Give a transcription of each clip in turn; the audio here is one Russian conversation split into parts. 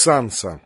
Санса.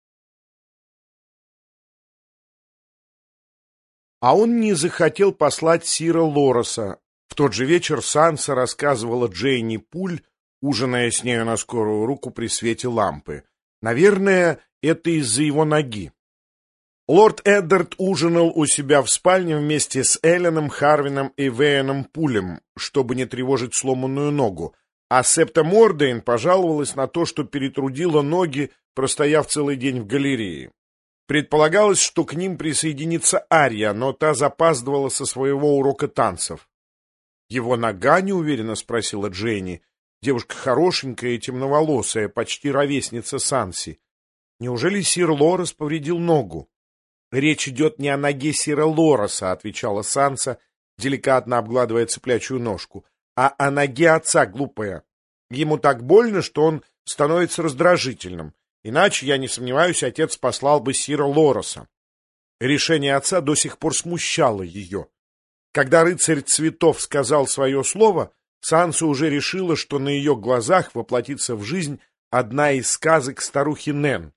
А он не захотел послать сира Лороса. В тот же вечер Санса рассказывала Джейни Пуль, ужиная с нею на скорую руку при свете лампы. Наверное, это из-за его ноги. Лорд Эддард ужинал у себя в спальне вместе с Элленом, Харвином и Вейеном Пулем, чтобы не тревожить сломанную ногу, а Септа Мордейн пожаловалась на то, что перетрудила ноги, простояв целый день в галерее. Предполагалось, что к ним присоединится Ария, но та запаздывала со своего урока танцев. «Его нога?» — неуверенно спросила Дженни. Девушка хорошенькая и темноволосая, почти ровесница Санси. «Неужели сир Лорес повредил ногу?» «Речь идет не о ноге сира Лореса», — отвечала Санса, деликатно обгладывая цыплячью ножку, «а о ноге отца, глупая. Ему так больно, что он становится раздражительным. Иначе, я не сомневаюсь, отец послал бы сира Лореса». Решение отца до сих пор смущало ее. Когда рыцарь цветов сказал свое слово, Санса уже решила, что на ее глазах воплотится в жизнь одна из сказок старухи Нэн.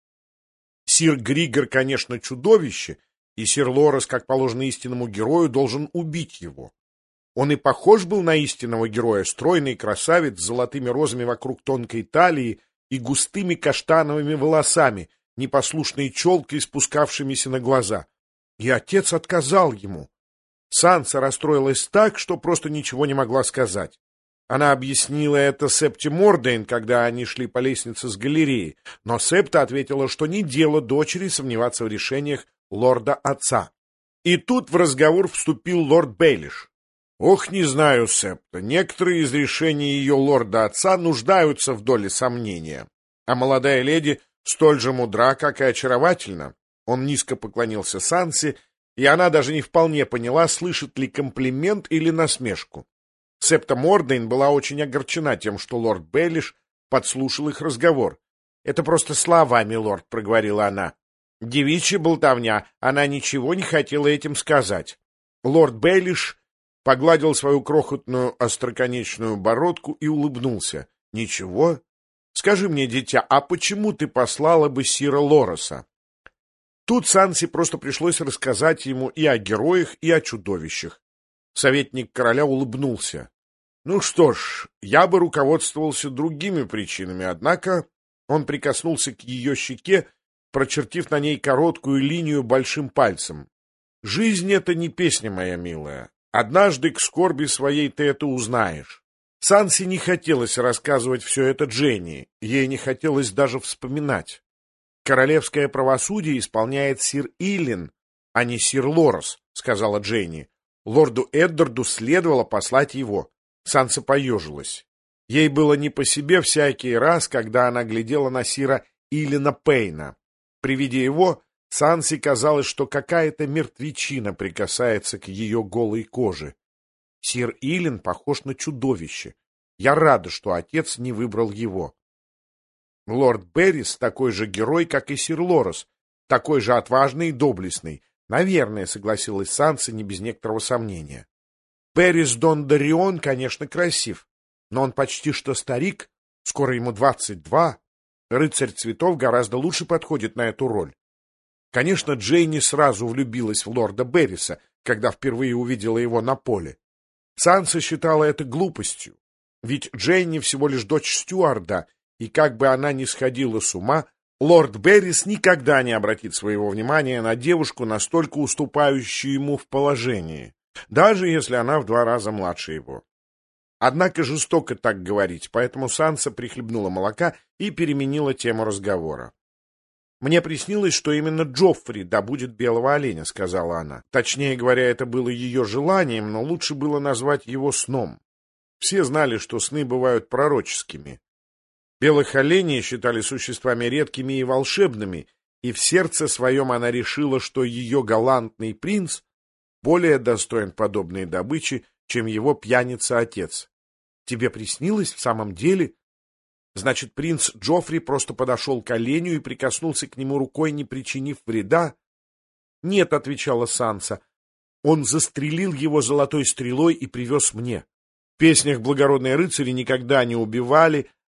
Сир Григор, конечно, чудовище, и сир Лорес, как положено истинному герою, должен убить его. Он и похож был на истинного героя, стройный красавец с золотыми розами вокруг тонкой талии и густыми каштановыми волосами, непослушной челкой, спускавшимися на глаза. И отец отказал ему. Санса расстроилась так, что просто ничего не могла сказать. Она объяснила это Септе Мордейн, когда они шли по лестнице с галереи, но Септа ответила, что не дело дочери сомневаться в решениях лорда-отца. И тут в разговор вступил лорд Бейлиш. «Ох, не знаю, Септа, некоторые из решений ее лорда-отца нуждаются в доле сомнения, а молодая леди столь же мудра, как и очаровательна». Он низко поклонился Сансе, и она даже не вполне поняла, слышит ли комплимент или насмешку. Септа Мордейн была очень огорчена тем, что лорд Бейлиш подслушал их разговор. «Это просто слова, милорд», — проговорила она. «Девичья болтовня, она ничего не хотела этим сказать». Лорд Бейлиш погладил свою крохотную остроконечную бородку и улыбнулся. «Ничего? Скажи мне, дитя, а почему ты послала бы сира Лореса?» Тут Сансе просто пришлось рассказать ему и о героях, и о чудовищах. Советник короля улыбнулся. «Ну что ж, я бы руководствовался другими причинами, однако...» Он прикоснулся к ее щеке, прочертив на ней короткую линию большим пальцем. «Жизнь — это не песня, моя милая. Однажды к скорби своей ты это узнаешь». Сансе не хотелось рассказывать все это Дженни, ей не хотелось даже вспоминать. «Королевское правосудие исполняет сир Иллин, а не сир Лорес», — сказала Дженни. «Лорду Эддарду следовало послать его». Санса поежилась. Ей было не по себе всякий раз, когда она глядела на сира Иллина Пейна. При виде его Сансе казалось, что какая-то мертвечина прикасается к ее голой коже. Сир Иллин похож на чудовище. Я рада, что отец не выбрал его. Лорд Беррис такой же герой, как и сир Лорес, такой же отважный и доблестный. Наверное, согласилась Санса не без некоторого сомнения. Беррис Дондаррион, конечно, красив, но он почти что старик, скоро ему 22. Рыцарь цветов гораздо лучше подходит на эту роль. Конечно, Джейни сразу влюбилась в лорда Берриса, когда впервые увидела его на поле. Санса считала это глупостью, ведь Джейни всего лишь дочь стюарда, и как бы она ни сходила с ума, лорд Беррис никогда не обратит своего внимания на девушку, настолько уступающую ему в положении, даже если она в 2 раза младше его. Однако жестоко так говорить, поэтому Санса прихлебнула молока и переменила тему разговора. «Мне приснилось, что именно Джоффри добудет белого оленя», — сказала она. Точнее говоря, это было ее желанием, но лучше было назвать его сном. Все знали, что сны бывают пророческими. Белых оленей считали существами редкими и волшебными, и в сердце своем она решила, что ее галантный принц более достоин подобной добычи, чем его пьяница-отец. «Тебе приснилось в самом деле?» Значит, принц Джоффри просто подошел к оленю и прикоснулся к нему рукой, не причинив вреда? «Нет», — отвечала Санса, — «он застрелил его золотой стрелой и привез мне». В песнях благородные рыцари никогда не убивали,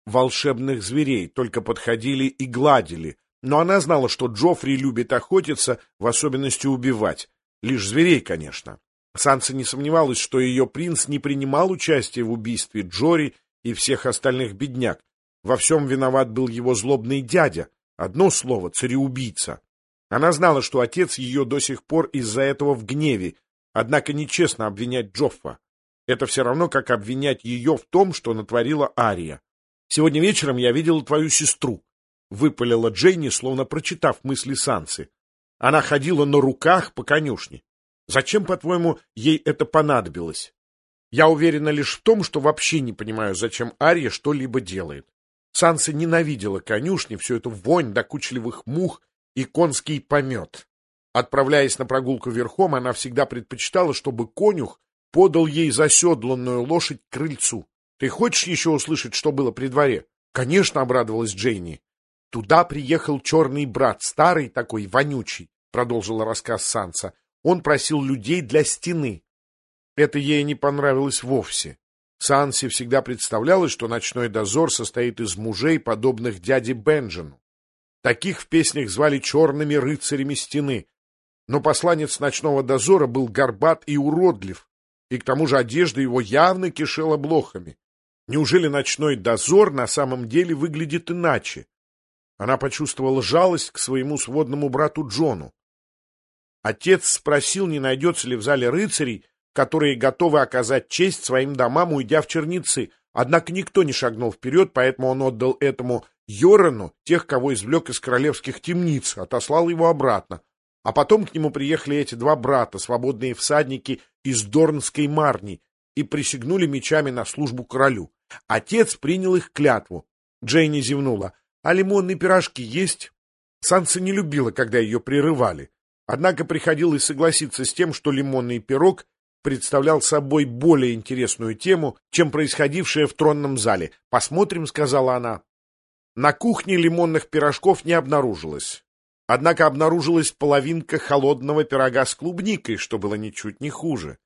волшебных зверей, только подходили и гладили. Но она знала, что Джоффри любит охотиться, в особенности убивать. Лишь зверей, конечно. Санса не сомневалась, что ее принц не принимал участия в убийстве Джори и всех остальных бедняк. Во всем виноват был его злобный дядя. Одно слово — цареубийца. Она знала, что отец ее до сих пор из-за этого в гневе, однако нечестно обвинять Джоффа. Это все равно, как обвинять ее в том, что натворила Ария. «Сегодня вечером я видела твою сестру», — выпалила Джейни, словно прочитав мысли Сансы. «Она ходила на руках по конюшне. Зачем, по-твоему, ей это понадобилось? Я уверена лишь в том, что вообще не понимаю, зачем Ария что-либо делает». Санса ненавидела конюшни, всю эту вонь докучливых мух и конский помет. Отправляясь на прогулку верхом, она всегда предпочитала, чтобы конюх подал ей заседланную лошадь к крыльцу. «Ты хочешь еще услышать, что было при дворе?» «Конечно», — обрадовалась Джейни. «Туда приехал черный брат, старый такой, вонючий», — продолжила рассказ Санса. «Он просил людей для стены». Это ей не понравилось вовсе. Сансе всегда представлялось, что ночной дозор состоит из мужей, подобных дяде Бенджину. Таких в песнях звали черными рыцарями стены. Но посланец ночного дозора был горбат и уродлив, и к тому же одежда его явно кишела блохами. Неужели ночной дозор на самом деле выглядит иначе? Она почувствовала жалость к своему сводному брату Джону. Отец спросил, не найдется ли в зале рыцарей, которые готовы оказать честь своим домам, уйдя в черницы. Однако никто не шагнул вперед, поэтому он отдал этому Йорану тех, кого извлек из королевских темниц, отослал его обратно. А потом к нему приехали эти два брата, свободные всадники из Дорнской Марни, и присягнули мечами на службу королю. Отец принял их клятву. Джейни зевнула. «А лимонные пирожки есть?» Санса не любила, когда ее прерывали. Однако приходилось согласиться с тем, что лимонный пирог представлял собой более интересную тему, чем происходившее в тронном зале. «Посмотрим», — сказала она. На кухне лимонных пирожков не обнаружилось. Однако обнаружилась половинка холодного пирога с клубникой, что было ничуть не хуже.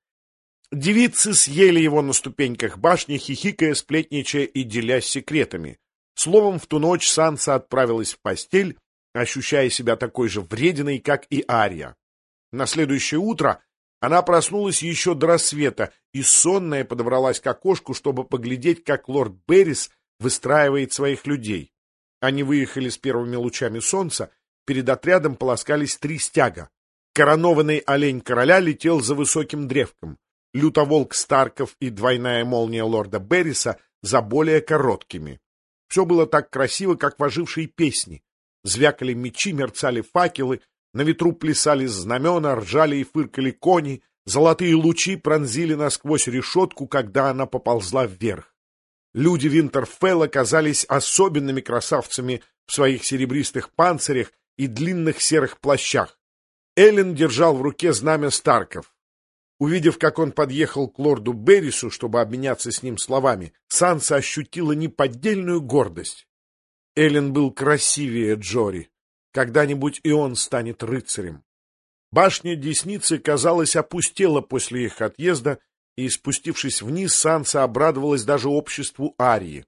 Девицы съели его на ступеньках башни, хихикая, сплетничая и делясь секретами. Словом, в ту ночь Санса отправилась в постель, ощущая себя такой же врединой, как и Ария. На следующее утро она проснулась еще до рассвета и сонная подобралась к окошку, чтобы поглядеть, как лорд Беррис выстраивает своих людей. Они выехали с первыми лучами солнца, перед отрядом полоскались 3 стяга. Коронованный олень короля летел за высоким древком. Лютоволк Старков и двойная молния лорда Берриса за более короткими. Все было так красиво, как в ожившей песне. Звякали мечи, мерцали факелы, на ветру плясали знамена, ржали и фыркали кони, золотые лучи пронзили насквозь решетку, когда она поползла вверх. Люди Винтерфелла казались особенными красавцами в своих серебристых панцирях и длинных серых плащах. Эллен держал в руке знамя Старков. Увидев, как он подъехал к лорду Беррису, чтобы обменяться с ним словами, Санса ощутила неподдельную гордость. Эллен был красивее Джори. Когда-нибудь и он станет рыцарем. Башня Десницы, казалось, опустела после их отъезда, и, спустившись вниз, Санса обрадовалась даже обществу Арии.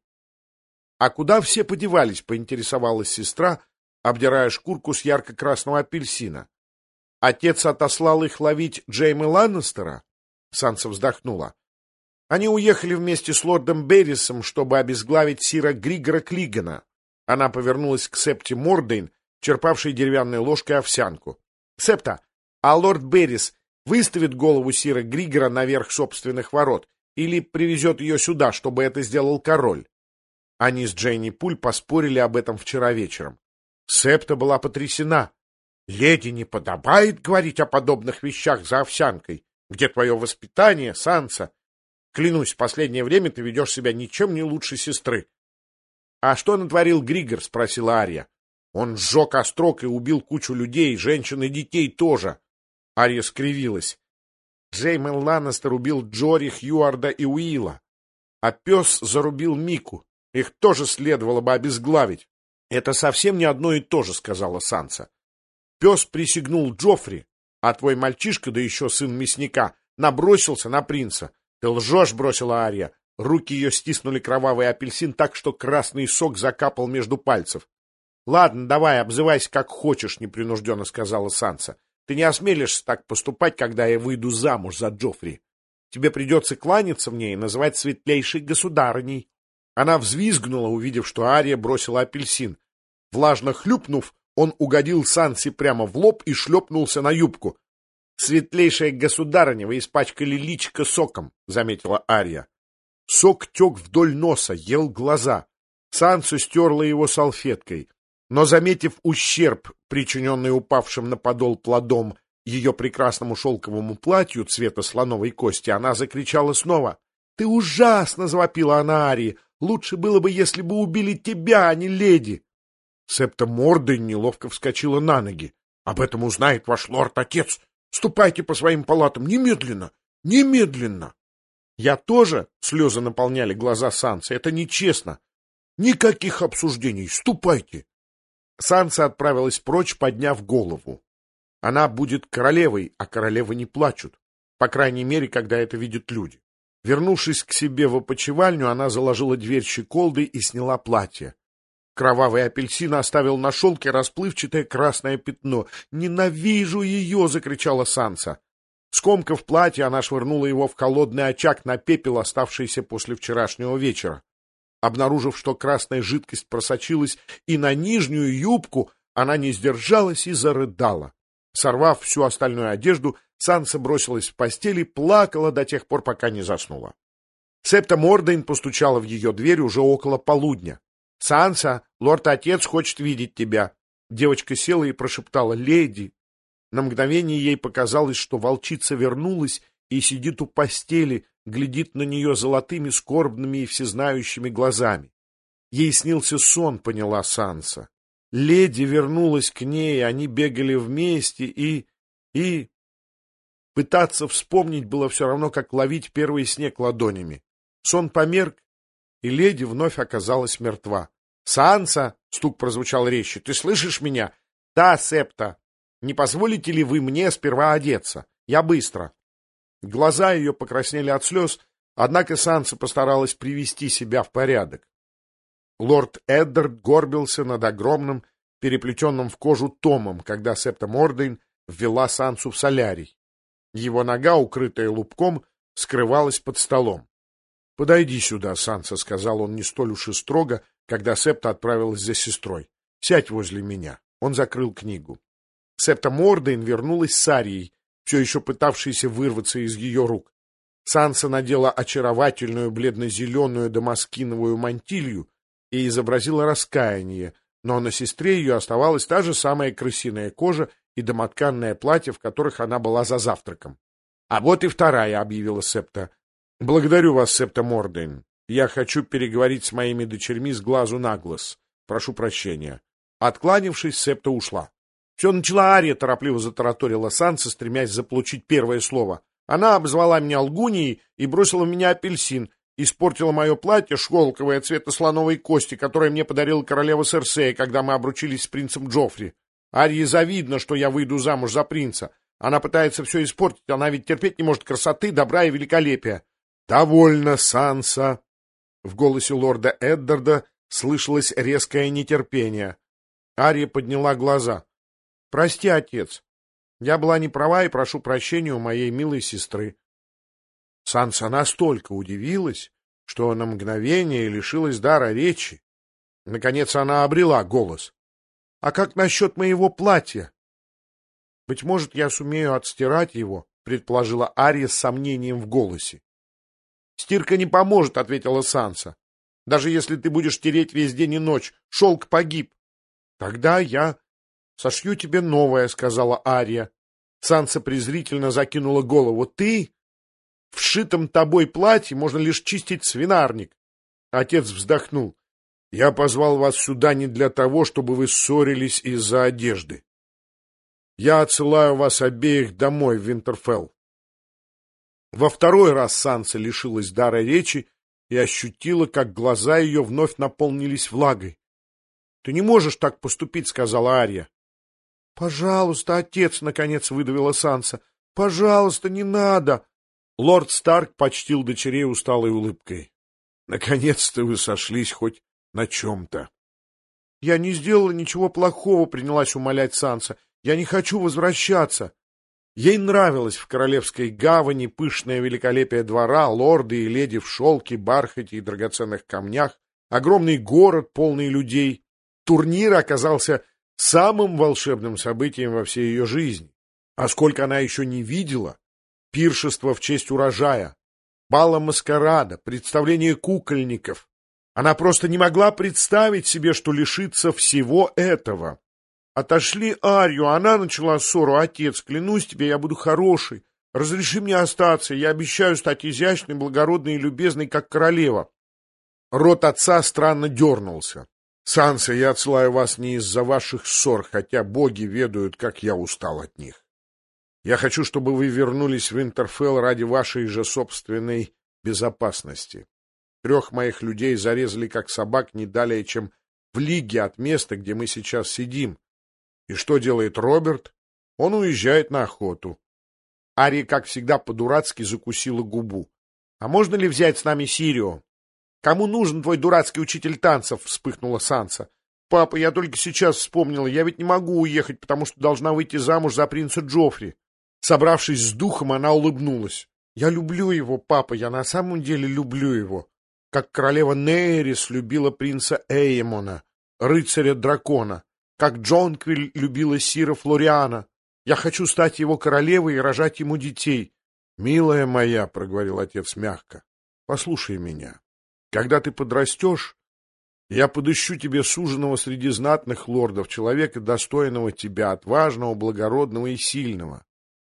— А куда все подевались? — поинтересовалась сестра, обдирая шкурку с ярко-красного апельсина. — Отец отослал их ловить Джейма Ланнистера? Санса вздохнула. Они уехали вместе с лордом Беррисом, чтобы обезглавить сира Григора Клигана. Она повернулась к Септе Мордейн, черпавшей деревянной ложкой овсянку. — Септа, а лорд Беррис выставит голову сира Григора наверх собственных ворот или привезет ее сюда, чтобы это сделал король? Они с Джейни Пуль поспорили об этом вчера вечером. Септа была потрясена. — Леди не подобает говорить о подобных вещах за овсянкой. Где твое воспитание, Санса? Клянусь, в последнее время ты ведешь себя ничем не лучше сестры. — А что натворил Григор? — спросила Ария. — Он сжег острог и убил кучу людей, женщин и детей тоже. Ария скривилась. Джеймс Ланнистер убил Джори, Хьюарда и Уилла. А пес зарубил Мику. Их тоже следовало бы обезглавить. — Это совсем не одно и то же, — сказала Санса. Пес присягнул Джоффри, а твой мальчишка, да еще сын мясника, набросился на принца. — Ты лжешь, — бросила Ария. — Руки ее стиснули кровавый апельсин так, что красный сок закапал между пальцев. — Ладно, давай, обзывайся как хочешь, — непринужденно сказала Санса. — Ты не осмелишься так поступать, когда я выйду замуж за Джоффри. Тебе придется кланяться мне и называть светлейшей государыней. Она взвизгнула, увидев, что Ария бросила апельсин. Влажно хлюпнув, он угодил Сансе прямо в лоб и шлепнулся на юбку. — Светлейшая государыня, вы испачкали личико соком, — заметила Ария. Сок тек вдоль носа, ел глаза. Санса стерла его салфеткой. Но, заметив ущерб, причиненный упавшим на подол плодом ее прекрасному шелковому платью цвета слоновой кости, она закричала снова. — Ты ужасно! — завопила она Арии. — Лучше было бы, если бы убили тебя, а не леди. Септа Мордейн неловко вскочила на ноги. — Об этом узнает ваш лорд-отец. Ступайте по своим палатам немедленно! Немедленно! Я тоже, — слезы наполняли глаза Сансы, — это нечестно. Никаких обсуждений, ступайте. Санса отправилась прочь, подняв голову. Она будет королевой, а королевы не плачут. По крайней мере, когда это видят люди. Вернувшись к себе в опочивальню, она заложила дверь щеколдой и сняла платье. Кровавый апельсин оставил на шелке расплывчатое красное пятно. «Ненавижу ее!» — закричала Санса. Скомкав платье, она швырнула его в холодный очаг на пепел, оставшийся после вчерашнего вечера. Обнаружив, что красная жидкость просочилась и на нижнюю юбку, она не сдержалась и зарыдала. Сорвав всю остальную одежду, Санса бросилась в постель и плакала до тех пор, пока не заснула. Септа Мордейн постучала в ее дверь уже около полудня. — Санса, лорд-отец хочет видеть тебя. Девочка села и прошептала: — Леди. На мгновение ей показалось, что волчица вернулась и сидит у постели, глядит на нее золотыми, скорбными и всезнающими глазами. Ей снился сон, поняла Санса. Леди вернулась к ней, они бегали вместе и... Пытаться вспомнить было все равно, как ловить первый снег ладонями. Сон померк, и леди вновь оказалась мертва. — Санса! — стук прозвучал резче. — Ты слышишь меня? — Да, Септа. Не позволите ли вы мне сперва одеться? Я быстро. Глаза ее покраснели от слез, однако Санса постаралась привести себя в порядок. Лорд Эддард горбился над огромным, переплетенным в кожу томом, когда Септа Мордейн ввела Сансу в солярий. Его нога, укрытая лубком, скрывалась под столом. — Подойди сюда, Санса, — сказал он не столь уж и строго, когда Септа отправилась за сестрой. — Сядь возле меня. Он закрыл книгу. Септа Мордейн вернулась с Арией, все еще пытавшейся вырваться из ее рук. Санса надела очаровательную бледно-зеленую дамаскиновую мантилью и изобразила раскаяние, но на сестре ее оставалась та же самая крысиная кожа и домотканное платье, в которых она была за завтраком. — А вот и вторая, — объявила Септа. — Благодарю вас, Септа Мордейн. Я хочу переговорить с моими дочерьми с глазу на глаз. Прошу прощения. Откланившись, Септа ушла. — Все начала Ария, — торопливо затараторила Санса, стремясь заполучить первое слово. Она обозвала меня лгуньей и бросила в меня апельсин, испортила мое платье шелковое цвета слоновой кости, которое мне подарила королева Серсея, когда мы обручились с принцем Джоффри. Арии завидно, что я выйду замуж за принца. Она пытается все испортить, она ведь терпеть не может красоты, добра и великолепия. — Довольно, Санса! В голосе лорда Эддарда слышалось резкое нетерпение. Ария подняла глаза. — Прости, отец. Я была не права и прошу прощения у моей милой сестры. Санса настолько удивилась, что на мгновение лишилась дара речи. Наконец она обрела голос. — А как насчет моего платья? — Быть может, я сумею отстирать его, — предположила Ария с сомнением в голосе. — Стирка не поможет, — ответила Санса. — Даже если ты будешь тереть весь день и ночь, шелк погиб. — Тогда я сошью тебе новое, — сказала Ария. Санса презрительно закинула голову. — Ты? В сшитом тобой платье можно лишь чистить свинарник. Отец вздохнул. — Я позвал вас сюда не для того, чтобы вы ссорились из-за одежды. Я отсылаю вас обеих домой в Винтерфелл. Во второй раз Санса лишилась дара речи и ощутила, как глаза ее вновь наполнились влагой. — Ты не можешь так поступить, — сказала Ария. — Пожалуйста, отец, — наконец выдавила Санса. — Пожалуйста, не надо. Лорд Старк почтил дочерей усталой улыбкой. Наконец-то вы сошлись хоть на чем-то. — Я не сделала ничего плохого, — принялась умолять Санса. — Я не хочу возвращаться. Ей нравилось в Королевской гавани пышное великолепие двора, лорды и леди в шелке, бархате и драгоценных камнях, огромный город, полный людей. Турнир оказался самым волшебным событием во всей ее жизни. А сколько она еще не видела! Пиршество в честь урожая, бала маскарада, представление кукольников. Она просто не могла представить себе, что лишится всего этого. Отошли Арию, она начала ссору. Отец, клянусь тебе, я буду хорошей. Разреши мне остаться, я обещаю стать изящной, благородной и любезной, как королева. Рот отца странно дернулся. Санса, я отсылаю вас не из-за ваших ссор, хотя боги ведают, как я устал от них. Я хочу, чтобы вы вернулись в Винтерфелл ради вашей же собственной безопасности. 3 моих людей зарезали как собак не далее, чем в лиге от места, где мы сейчас сидим. И что делает Роберт? Он уезжает на охоту. Ария, как всегда, по-дурацки закусила губу. — А можно ли взять с нами Сирио? — Кому нужен твой дурацкий учитель танцев? — вспыхнула Санса. — Папа, я только сейчас вспомнила, я ведь не могу уехать, потому что должна выйти замуж за принца Джоффри. Собравшись с духом, она улыбнулась. — Я люблю его, папа, я на самом деле люблю его. Как королева Нейрис любила принца Эймона, рыцаря-дракона, как Джонквиль любила сира Флориана. Я хочу стать его королевой и рожать ему детей. — Милая моя, — проговорил отец мягко, — послушай меня. Когда ты подрастешь, я подыщу тебе суженого среди знатных лордов, человека, достойного тебя, отважного, благородного и сильного.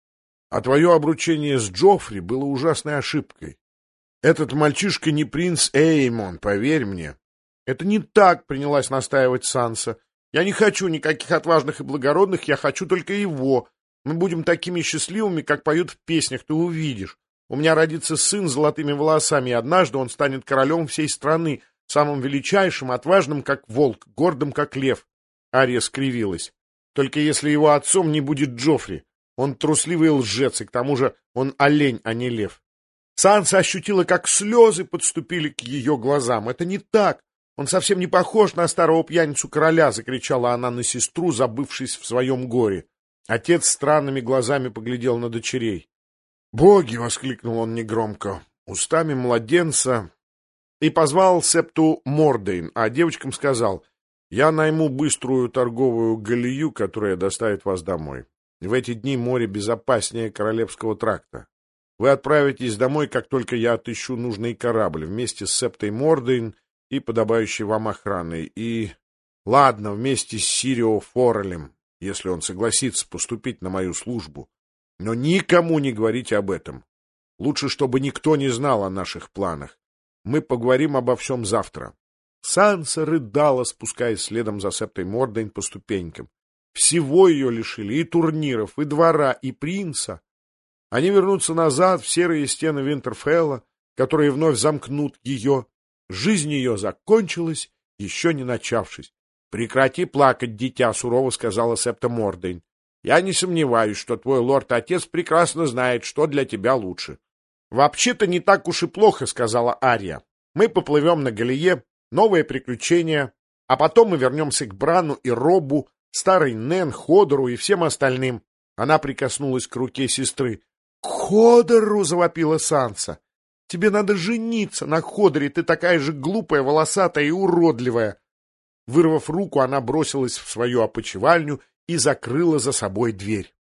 А твое обручение с Джоффри было ужасной ошибкой. Этот мальчишка не принц Эймон, поверь мне. — Это не так, — принялась настаивать Санса. — Я не хочу никаких отважных и благородных, я хочу только его. Мы будем такими счастливыми, как поют в песнях, ты увидишь. У меня родится сын с золотыми волосами, и однажды он станет королем всей страны, самым величайшим, отважным, как волк, гордым, как лев. Ария скривилась. Только если его отцом не будет Джоффри. Он трусливый лжец, и к тому же он олень, а не лев. Санса ощутила, как слезы подступили к ее глазам. «Это не так! Он совсем не похож на старого пьяницу-короля!» — закричала она на сестру, забывшись в своем горе. Отец странными глазами поглядел на дочерей. «Боги!» — воскликнул он негромко. Устами младенца. И позвал Септу Мордейн, а девочкам сказал: «Я найму быструю торговую галею, которая доставит вас домой. В эти дни море безопаснее Королевского тракта. Вы отправитесь домой, как только я отыщу нужный корабль, вместе с Септой Мордейн и подобающей вам охраной, и... Ладно, вместе с Сирио Форелем, если он согласится поступить на мою службу. Но никому не говорите об этом. Лучше, чтобы никто не знал о наших планах. Мы поговорим обо всем завтра». Санса рыдала, спускаясь следом за Септой Мордейн по ступенькам. Всего ее лишили: и турниров, и двора, и принца. Они вернутся назад в серые стены Винтерфелла, которые вновь замкнут ее. Жизнь ее закончилась, еще не начавшись. — Прекрати плакать, дитя, — сурово сказала Септа Мордейн. — Я не сомневаюсь, что твой лорд-отец прекрасно знает, что для тебя лучше. — Вообще-то не так уж и плохо, — сказала Ария. — Мы поплывем на галее, новые приключения, а потом мы вернемся к Брану и Роббу, старой Нэн, Ходору и всем остальным. Она прикоснулась к руке сестры. — К Ходору! — завопила Санса. — Тебе надо жениться на Ходоре, ты такая же глупая, волосатая и уродливая. Вырвав руку, она бросилась в свою опочивальню и закрыла за собой дверь.